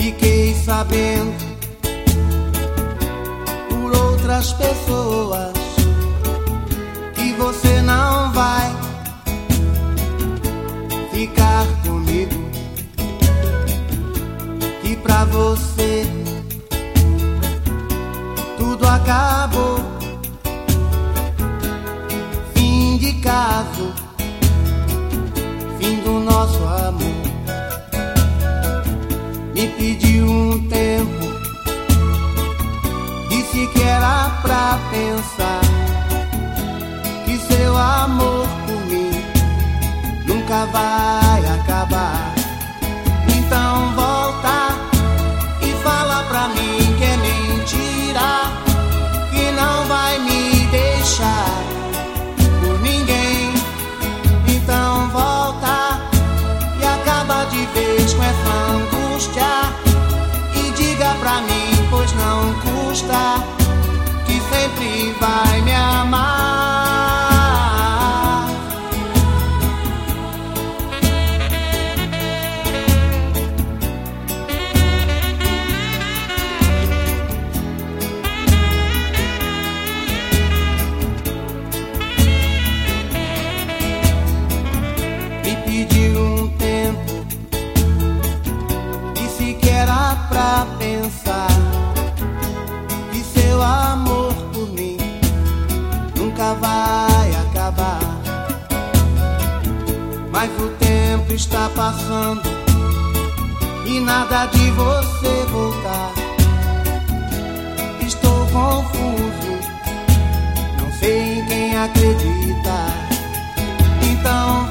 Fiquei sabendo por outras pessoas que você não vai ficar comigo, que pra você tudo acabou. Fim de caso, fim do nosso amor. Me pediu um tempo, disse que era pra pensar, que seu amor por mim nunca vai acabar. Então volta e fala pra mim que é mentira, que não vai me deixar por ninguém. Então volta e acaba de vez com essa angústia e diga pra mim, pois não custa, que sempre vai me amar. Me pediu um tempo, disse que era pra pensar, que seu amor por mim nunca vai acabar. Mas o tempo está passando e nada de você voltar. Estou confuso, não sei em quem acreditar. Então